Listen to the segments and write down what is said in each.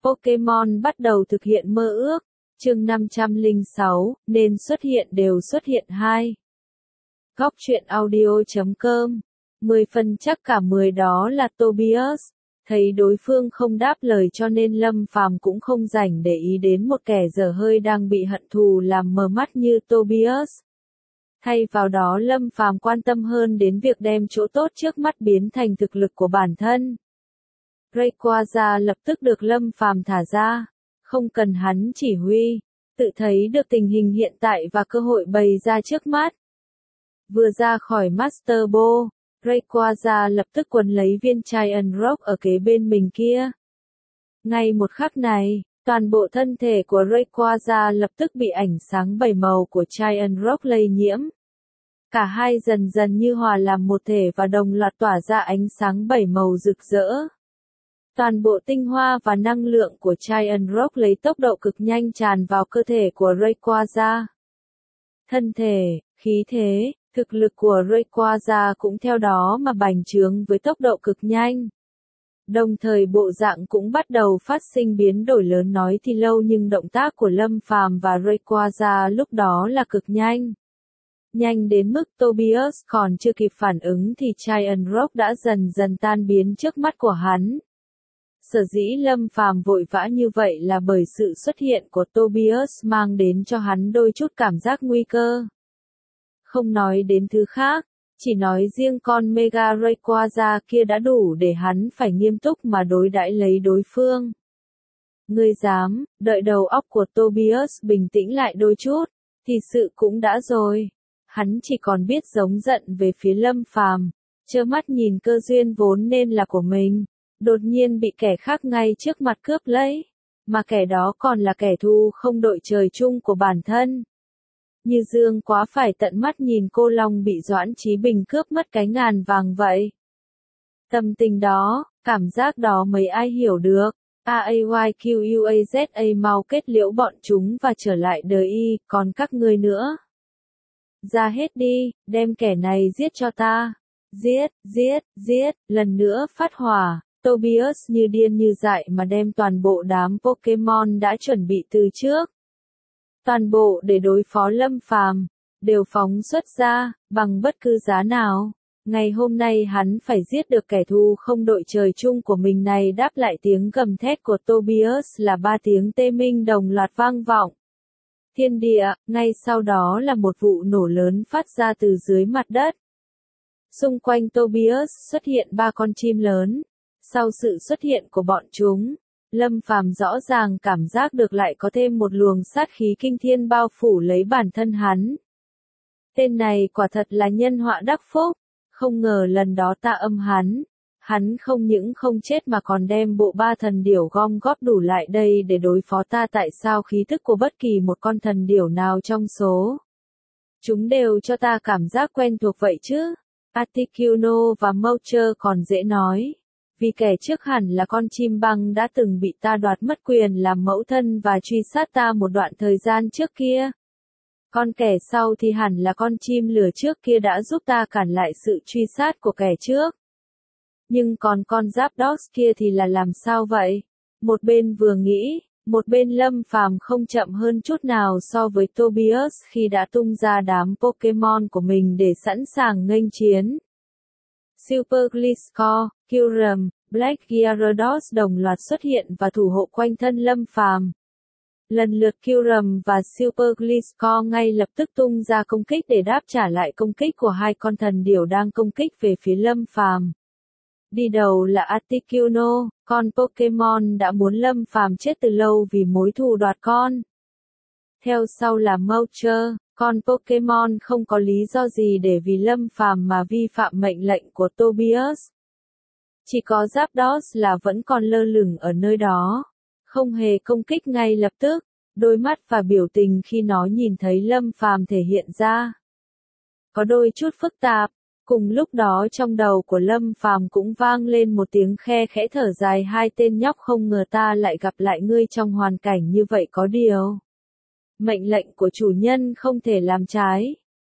Pokemon bắt đầu thực hiện mơ ước. Chương 506, nên xuất hiện đều xuất hiện 2. Góc truyện audio.com 10 phần chắc cả 10 đó là Tobias. Thấy đối phương không đáp lời cho nên Lâm Phàm cũng không rảnh để ý đến một kẻ dở hơi đang bị hận thù làm mờ mắt như Tobias. Thay vào đó Lâm Phàm quan tâm hơn đến việc đem chỗ tốt trước mắt biến thành thực lực của bản thân. Rayquaza lập tức được Lâm Phàm thả ra, không cần hắn chỉ huy, tự thấy được tình hình hiện tại và cơ hội bày ra trước mắt. Vừa ra khỏi Master Ball, Rayquaza lập tức quấn lấy viên Giant Rock ở kế bên mình kia. Ngay một khắc này, toàn bộ thân thể của Rayquaza lập tức bị ánh sáng bảy màu của Giant Rock lây nhiễm. Cả hai dần dần như hòa làm một thể và đồng loạt tỏa ra ánh sáng bảy màu rực rỡ. Toàn bộ tinh hoa và năng lượng của Giant Rock lấy tốc độ cực nhanh tràn vào cơ thể của Rayquaza. Thân thể, khí thế, thực lực của Rayquaza cũng theo đó mà bành trướng với tốc độ cực nhanh. Đồng thời bộ dạng cũng bắt đầu phát sinh biến đổi lớn, nói thì lâu nhưng động tác của Lâm Phàm và Rayquaza lúc đó là cực nhanh. Nhanh đến mức Tobias còn chưa kịp phản ứng thì Giant Rock đã dần dần tan biến trước mắt của hắn. Sở dĩ Lâm Phàm vội vã như vậy là bởi sự xuất hiện của Tobias mang đến cho hắn đôi chút cảm giác nguy cơ. Không nói đến thứ khác, chỉ nói riêng con Mega Rayquaza kia đã đủ để hắn phải nghiêm túc mà đối đãi lấy đối phương. Ngươi dám, đợi đầu óc của Tobias bình tĩnh lại đôi chút, thì sự cũng đã rồi. Hắn chỉ còn biết giống giận về phía Lâm Phàm, trơ mắt nhìn cơ duyên vốn nên là của mình, đột nhiên bị kẻ khác ngay trước mặt cướp lấy, mà kẻ đó còn là kẻ thù không đội trời chung của bản thân. Như Dương quá phải tận mắt nhìn cô Long bị Doãn Chí Bình cướp mất cái ngàn vàng vậy. Tâm tình đó, cảm giác đó mấy ai hiểu được. AAYQUAZA mau kết liễu bọn chúng và trở lại đời y, còn các ngươi nữa. Ra hết đi, đem kẻ này giết cho ta. Giết, giết, giết, lần nữa phát hỏa. Tobias như điên như dại mà đem toàn bộ đám Pokemon đã chuẩn bị từ trước. Toàn bộ để đối phó Lâm Phàm, đều phóng xuất ra, bằng bất cứ giá nào. Ngày hôm nay hắn phải giết được kẻ thù không đội trời chung của mình này. Đáp lại tiếng gầm thét của Tobias là 3 tiếng tê minh đồng loạt vang vọng. Thiên địa, ngay sau đó là một vụ nổ lớn phát ra từ dưới mặt đất. Xung quanh Tobias xuất hiện 3 con chim lớn. Sau sự xuất hiện của bọn chúng, Lâm Phàm rõ ràng cảm giác được lại có thêm một luồng sát khí kinh thiên bao phủ lấy bản thân hắn. Tên này quả thật là nhân họa đắc phúc, không ngờ lần đó ta âm hắn không những không chết mà còn đem bộ 3 thần điểu gom góp đủ lại đây để đối phó ta. Tại sao khí thức của bất kỳ một con thần điểu nào trong số chúng đều cho ta cảm giác quen thuộc vậy chứ? Articuno và Moucher còn dễ nói. Vì kẻ trước hẳn là con chim băng đã từng bị ta đoạt mất quyền làm mẫu thân và truy sát ta một đoạn thời gian trước kia. Con kẻ sau thì hẳn là con chim lửa trước kia đã giúp ta cản lại sự truy sát của kẻ trước. Nhưng còn con Zapdos kia thì là làm sao vậy? Một bên vừa nghĩ, một bên Lâm Phàm không chậm hơn chút nào so với Tobias khi đã tung ra đám Pokemon của mình để sẵn sàng nghênh chiến. Super Gliscor, Kyurem, Black Gyarados đồng loạt xuất hiện và thủ hộ quanh thân Lâm Phàm. Lần lượt Kyurem và Super Gliscor ngay lập tức tung ra công kích để đáp trả lại công kích của 2 con thần điểu đang công kích về phía Lâm Phàm. Đi đầu là Articuno, con Pokemon đã muốn Lâm Phàm chết từ lâu vì mối thù đoạt con. Theo sau là Moucher, con Pokemon không có lý do gì để vì Lâm Phàm mà vi phạm mệnh lệnh của Tobias. Chỉ có Zapdos là vẫn còn lơ lửng ở nơi đó, không hề công kích ngay lập tức, đôi mắt và biểu tình khi nó nhìn thấy Lâm Phàm thể hiện ra có đôi chút phức tạp. Cùng lúc đó trong đầu của Lâm Phàm cũng vang lên một tiếng khe khẽ thở dài. 2 tên nhóc, không ngờ ta lại gặp lại ngươi trong hoàn cảnh như vậy. Có điều mệnh lệnh của chủ nhân không thể làm trái.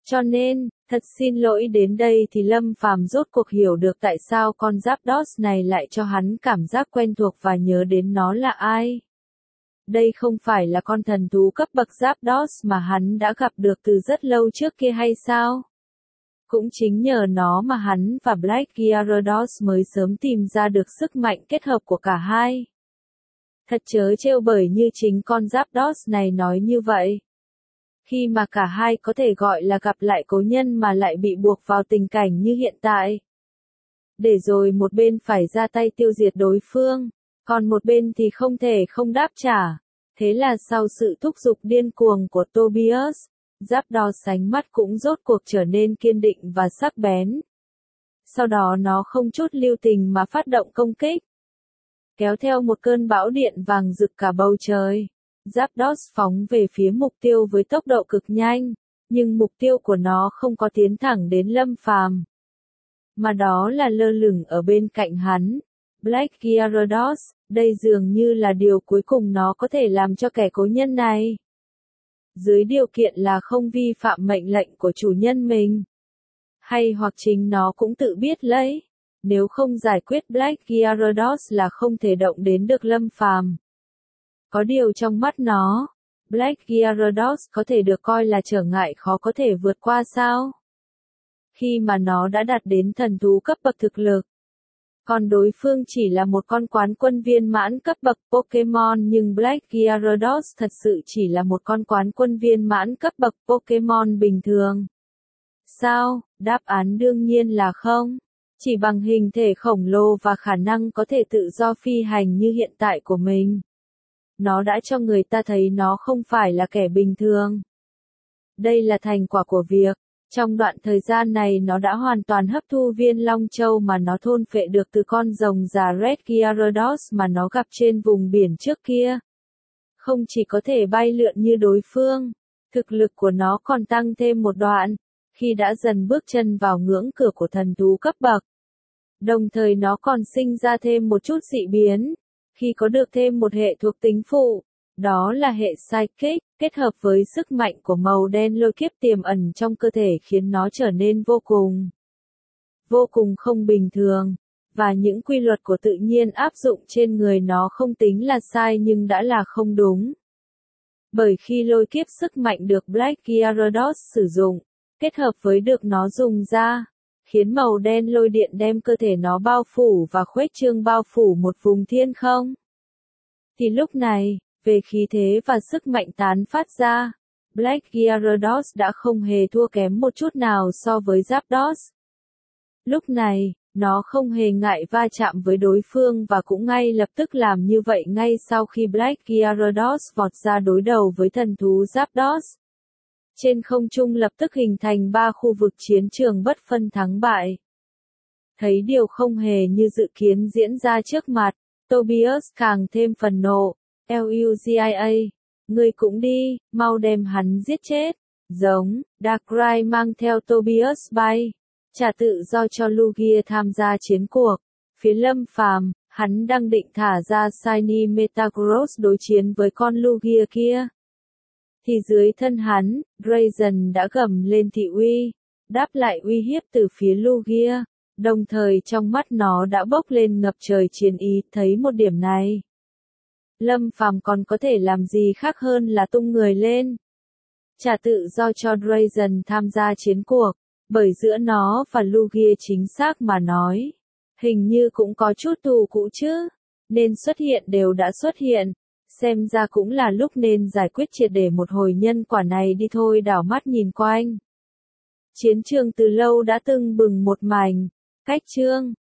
Cho nên, thật xin lỗi đến đây thì Lâm Phàm rốt cuộc hiểu được tại sao con Zapdos này lại cho hắn cảm giác quen thuộc và nhớ đến nó là ai. Đây không phải là con thần thú cấp bậc Zapdos mà hắn đã gặp được từ rất lâu trước kia hay sao? Cũng chính nhờ nó mà hắn và Black Gyarados mới sớm tìm ra được sức mạnh kết hợp của cả hai. Thật trớ trêu bởi như chính con Zapdos này nói như vậy. Khi mà cả hai có thể gọi là gặp lại cố nhân mà lại bị buộc vào tình cảnh như hiện tại. Để rồi một bên phải ra tay tiêu diệt đối phương, còn một bên thì không thể không đáp trả. Thế là sau sự thúc giục điên cuồng của Tobias, Zapdos sánh mắt cũng rốt cuộc trở nên kiên định và sắc bén. Sau đó nó không chút lưu tình mà phát động công kích. Kéo theo một cơn bão điện vàng rực cả bầu trời. Zapdos phóng về phía mục tiêu với tốc độ cực nhanh, nhưng mục tiêu của nó không có tiến thẳng đến Lâm Phàm, mà đó là lơ lửng ở bên cạnh hắn. Black Gyarados, đây dường như là điều cuối cùng nó có thể làm cho kẻ cố nhân này. Dưới điều kiện là không vi phạm mệnh lệnh của chủ nhân mình. Hay hoặc chính nó cũng tự biết lấy. Nếu không giải quyết Black Gyarados là không thể động đến được Lâm Phàm. Có điều trong mắt nó, Black Gyarados có thể được coi là trở ngại khó có thể vượt qua sao? Khi mà nó đã đạt đến thần thú cấp bậc thực lực. Còn đối phương chỉ là một con quán quân viên mãn cấp bậc Pokemon nhưng Black Gyarados thật sự chỉ là một con quán quân viên mãn cấp bậc Pokemon bình thường. Sao? Đáp án đương nhiên là không. Chỉ bằng hình thể khổng lồ và khả năng có thể tự do phi hành như hiện tại của mình. Nó đã cho người ta thấy nó không phải là kẻ bình thường. Đây là thành quả của việc, trong đoạn thời gian này nó đã hoàn toàn hấp thu viên Long Châu mà nó thôn phệ được từ con rồng già Red Gyarados mà nó gặp trên vùng biển trước kia. Không chỉ có thể bay lượn như đối phương, thực lực của nó còn tăng thêm một đoạn, khi đã dần bước chân vào ngưỡng cửa của thần thú cấp bậc. Đồng thời nó còn sinh ra thêm một chút dị biến, khi có được thêm một hệ thuộc tính phụ, đó là hệ Psychic, kết hợp với sức mạnh của màu đen lôi kiếp tiềm ẩn trong cơ thể khiến nó trở nên vô cùng không bình thường, và những quy luật của tự nhiên áp dụng trên người nó không tính là sai nhưng đã là không đúng. Bởi khi lôi kiếp sức mạnh được Black Gyarados sử dụng, kết hợp với được nó dùng ra, khiến màu đen lôi điện đem cơ thể nó bao phủ và khuếch trương bao phủ một vùng thiên không. Thì lúc này, về khí thế và sức mạnh tán phát ra, Black Gyarados đã không hề thua kém một chút nào so với Zapdos. Lúc này, nó không hề ngại va chạm với đối phương và cũng ngay lập tức làm như vậy ngay sau khi Black Gyarados vọt ra đối đầu với thần thú Zapdos. Trên không trung lập tức hình thành 3 khu vực chiến trường bất phân thắng bại. Thấy điều không hề như dự kiến diễn ra trước mặt, Tobias càng thêm phần nộ. Lugia, ngươi cũng đi, mau đem hắn giết chết. Giống, Darkrai mang theo Tobias bay, trả tự do cho Lugia tham gia chiến cuộc. Phía Lâm Phàm, hắn đang định thả ra Shiny Metagross đối chiến với con Lugia kia. Thì dưới thân hắn, Drazen đã gầm lên thị uy, đáp lại uy hiếp từ phía Lugia, đồng thời trong mắt nó đã bốc lên ngập trời chiến ý. Thấy một điểm này, Lâm Phàm còn có thể làm gì khác hơn là tung người lên. Trả tự do cho Drazen tham gia chiến cuộc, bởi giữa nó và Lugia chính xác mà nói, hình như cũng có chút thù cũ chứ, nên xuất hiện đều đã xuất hiện. Xem ra cũng là lúc nên giải quyết triệt để một hồi nhân quả này đi thôi. Đảo mắt nhìn quanh. Chiến trường từ lâu đã tưng bừng một mảnh. Cách chương